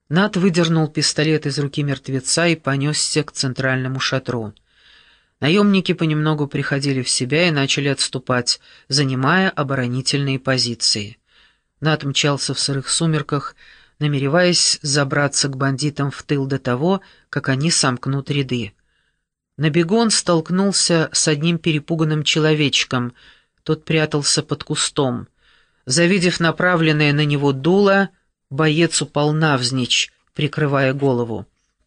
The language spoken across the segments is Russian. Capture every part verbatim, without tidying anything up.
Нат выдернул пистолет из руки мертвеца и понесся к центральному шатру. Наемники понемногу приходили в себя и начали отступать, занимая оборонительные позиции. Нат мчался в сырых сумерках, намереваясь забраться к бандитам в тыл до того, как они сомкнут ряды. На бегу он столкнулся с одним перепуганным человечком. Тот прятался под кустом. Завидев направленное на него дуло, боец упал навзничь, прикрывая голову.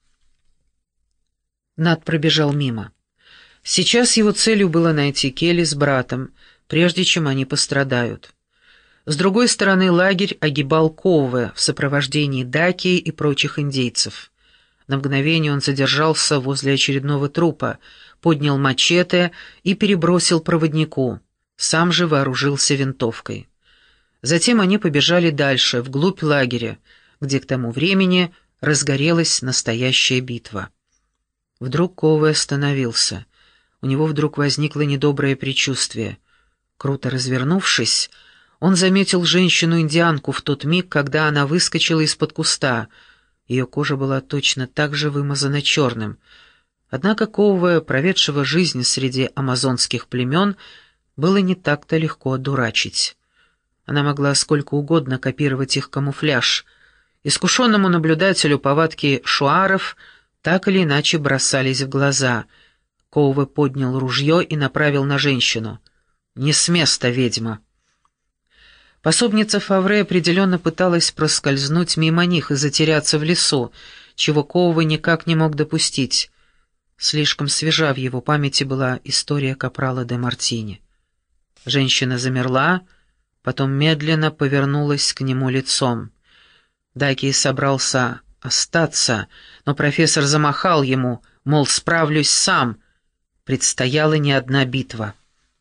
Нат пробежал мимо. Сейчас его целью было найти Келли с братом, прежде чем они пострадают. С другой стороны лагерь огибал Коуве в сопровождении Даки и прочих индейцев. На мгновение он задержался возле очередного трупа, поднял мачете и перебросил проводнику, сам же вооружился винтовкой. Затем они побежали дальше, вглубь лагеря, где к тому времени разгорелась настоящая битва. Вдруг Коуве остановился. У него вдруг возникло недоброе предчувствие. Круто развернувшись, он заметил женщину-индианку в тот миг, когда она выскочила из-под куста. Ее кожа была точно так же вымазана черным. Однако Коуве, проведшего жизнь среди амазонских племен, было не так-то легко одурачить. Она могла сколько угодно копировать их камуфляж. Искушенному наблюдателю повадки шуаров так или иначе бросались в глаза. Коуве поднял ружье и направил на женщину. «Не с места, ведьма!» Пособница Фавре определенно пыталась проскользнуть мимо них и затеряться в лесу, чего Коуве никак не мог допустить. Слишком свежа в его памяти была история капрала де Мартини. Женщина замерла, потом медленно повернулась к нему лицом. Даки собрался остаться, но профессор замахал ему, мол, справлюсь сам. Предстояла не одна битва.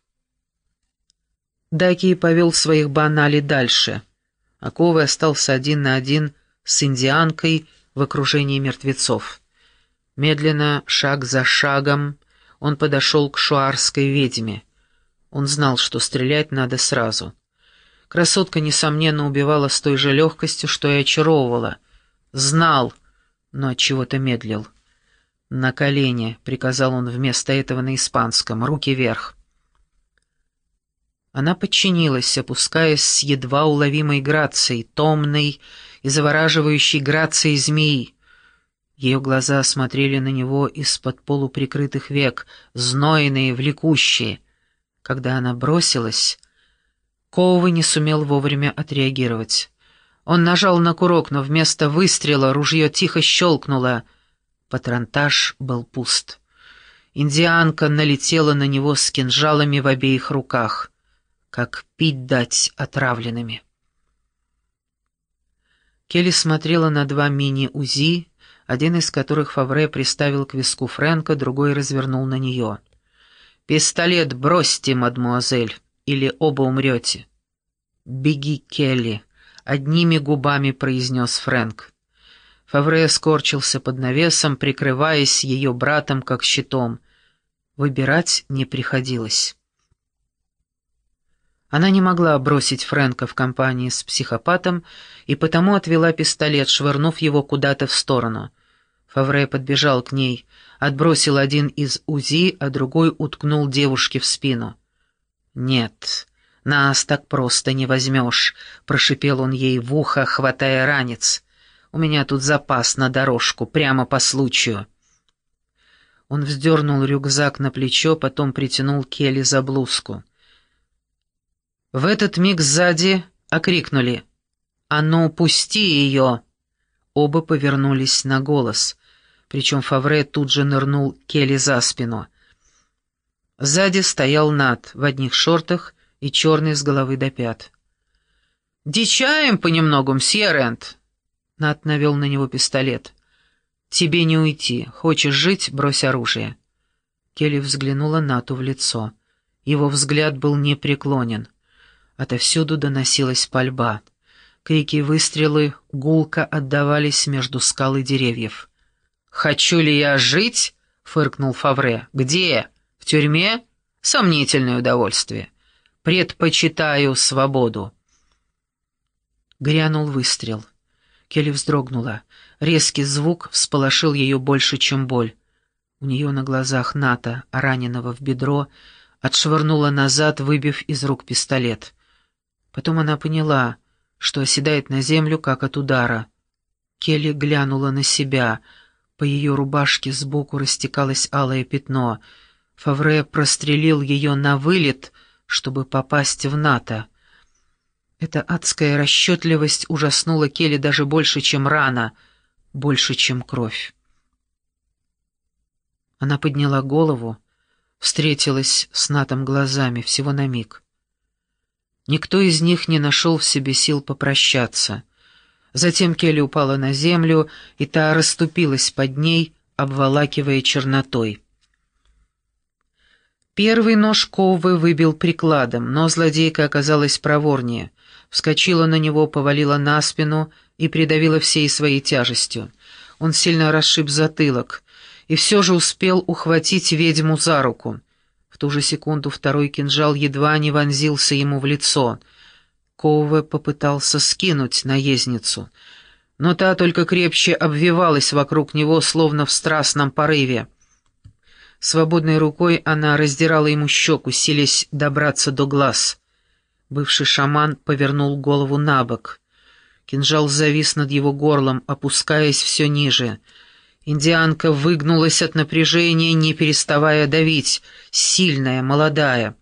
Даки повел своих банали дальше, а Коуве остался один на один с индианкой в окружении мертвецов. Медленно, шаг за шагом, он подошел к шуарской ведьме. Он знал, что стрелять надо сразу. Красотка, несомненно, убивала с той же легкостью, что и очаровывала. Знал, но отчего-то медлил. «На колени», — приказал он вместо этого на испанском, — «руки вверх». Она подчинилась, опускаясь с едва уловимой грацией, томной и завораживающей грацией змеи. Ее глаза смотрели на него из-под полуприкрытых век, знойные, влекущие. Когда она бросилась, Коуве не сумел вовремя отреагировать. Он нажал на курок, но вместо выстрела ружье тихо щелкнуло. Патронтаж был пуст. Индианка налетела на него с кинжалами в обеих руках, как пить дать отравленными. Келли смотрела на два мини-УЗИ, один из которых Фавре приставил к виску Фрэнка, другой развернул на нее. «Пистолет бросьте, мадмуазель, или оба умрете». «Беги, Келли», — одними губами произнес Фрэнк. Фавре скорчился под навесом, прикрываясь ее братом как щитом. Выбирать не приходилось. Она не могла бросить Фрэнка в компании с психопатом и потому отвела пистолет, швырнув его куда-то в сторону. Фавре подбежал к ней, отбросил один из УЗИ, а другой уткнул девушке в спину. «Нет, нас так просто не возьмешь», — прошипел он ей в ухо, хватая ранец. «У меня тут запас на дорожку, прямо по случаю». Он вздернул рюкзак на плечо, потом притянул Келли за блузку. В этот миг сзади окрикнули: «А ну, пусти ее!» Оба повернулись на голос, причем Фавре тут же нырнул Келли за спину. Сзади стоял Нат в одних шортах и черный с головы до пят. «Дичаем понемногу, мсье Рент!» Нат навел на него пистолет. «Тебе не уйти. Хочешь жить — брось оружие». Келли взглянула Нату в лицо. Его взгляд был непреклонен. Отовсюду доносилась пальба. Крики и выстрелы гулко отдавались между скал и деревьев. «Хочу ли я жить?» — фыркнул Фавре. «Где? В тюрьме? Сомнительное удовольствие. Предпочитаю свободу». Грянул выстрел. Келли вздрогнула. Резкий звук всполошил ее больше, чем боль. У нее на глазах Ната, раненого в бедро, отшвырнула назад, выбив из рук пистолет. Потом она поняла, что оседает на землю, как от удара. Келли глянула на себя. По ее рубашке сбоку растекалось алое пятно. Фавре прострелил ее на вылет, чтобы попасть в Ната. Эта адская расчетливость ужаснула Келли даже больше, чем рана, больше, чем кровь. Она подняла голову, встретилась с Натом глазами всего на миг. Никто из них не нашел в себе сил попрощаться. Затем Келли упала на землю, и та расступилась под ней, обволакивая чернотой. Первый нож Ковы выбил прикладом, но злодейка оказалась проворнее. Вскочила на него, повалила на спину и придавила всей своей тяжестью. Он сильно расшиб затылок и все же успел ухватить ведьму за руку. В ту же секунду второй кинжал едва не вонзился ему в лицо. Кове попытался скинуть наездницу, но та только крепче обвивалась вокруг него, словно в страстном порыве. Свободной рукой она раздирала ему щеку, силясь добраться до глаз. Бывший шаман повернул голову на бок. Кинжал завис над его горлом, опускаясь все ниже. Индианка выгнулась от напряжения, не переставая давить, сильная, молодая.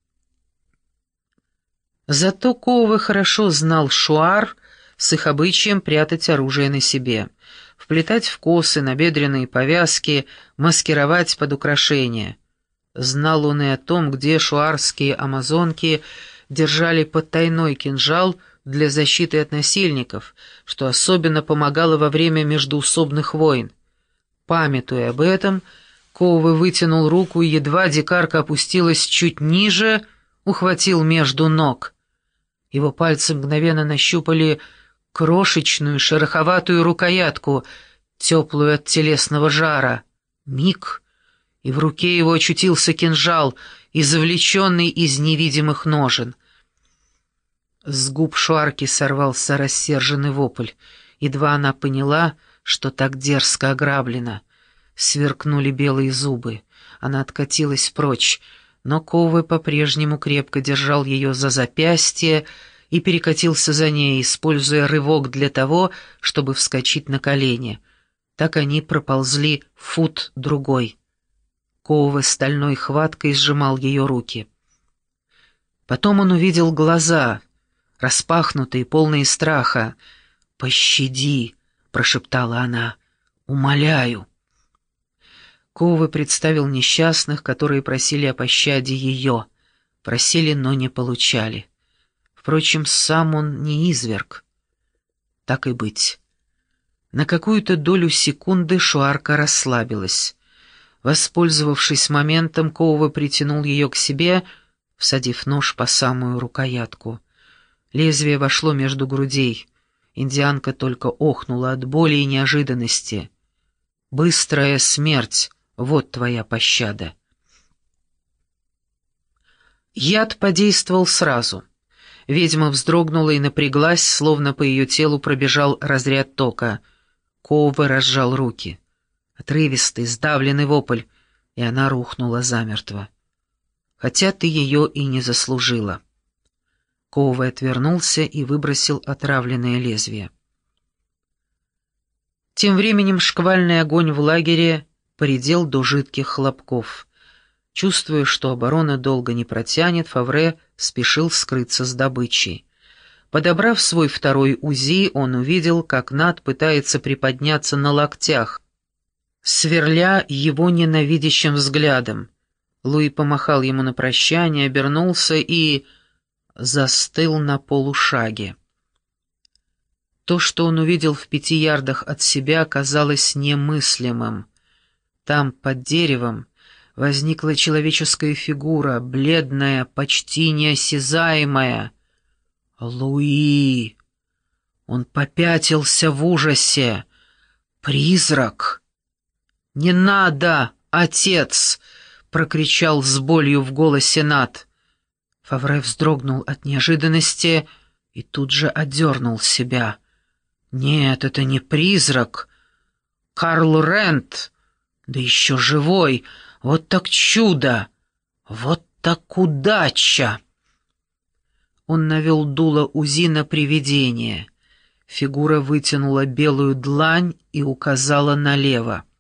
Зато Ковы хорошо знал шуар с их обычаем прятать оружие на себе, вплетать в косы, набедренные повязки, маскировать под украшения. Знал он и о том, где шуарские амазонки держали потайной кинжал для защиты от насильников, что особенно помогало во время междоусобных войн. Памятуя об этом, Ковы вытянул руку и, едва дикарка опустилась чуть ниже, ухватил между ног. Его пальцы мгновенно нащупали крошечную шероховатую рукоятку, теплую от телесного жара. Миг, и в руке его очутился кинжал, извлеченный из невидимых ножен. С губ шуарки сорвался рассерженный вопль. Едва она поняла, что так дерзко ограблена. Сверкнули белые зубы. Она откатилась прочь, но Ковы по-прежнему крепко держал ее за запястье и перекатился за ней, используя рывок для того, чтобы вскочить на колени. Так они проползли фут-другой. Ковы стальной хваткой сжимал ее руки. Потом он увидел глаза, распахнутые, полные страха. «Пощади!» — прошептала она. «Умоляю!» Ковы представил несчастных, которые просили о пощаде ее. Просили, но не получали. Впрочем, сам он не изверг. Так и быть. На какую-то долю секунды шуарка расслабилась. Воспользовавшись моментом, Ковы притянул ее к себе, всадив нож по самую рукоятку. Лезвие вошло между грудей. Индианка только охнула от боли и неожиданности. «Быстрая смерть, вот твоя пощада». Яд подействовал сразу. Ведьма вздрогнула и напряглась, словно по ее телу пробежал разряд тока. Ковы разжал руки. Отрывистый, сдавленный вопль, и она рухнула замертво. Хотя ты ее и не заслужила. Ковы отвернулся и выбросил отравленное лезвие. Тем временем шквальный огонь в лагере поредел до жидких хлопков. Чувствуя, что оборона долго не протянет, Фавре спешил скрыться с добычей. Подобрав свой второй УЗИ, он увидел, как Нат пытается приподняться на локтях, сверля его ненавидящим взглядом. Луи помахал ему на прощание, обернулся и застыл на полушаге. То, что он увидел в пяти ярдах от себя, казалось немыслимым. Там, под деревом, возникла человеческая фигура, бледная, почти неосязаемая. «Луи!» Он попятился в ужасе. «Призрак!» «Не надо, отец!» — прокричал с болью в голосе Нат. Фавре вздрогнул от неожиданности и тут же отдернул себя. Нет, это не призрак. Карл Рент, да еще живой. Вот так чудо! Вот так удача!» Он навел дуло УЗИ на привидение. Фигура вытянула белую длань и указала налево.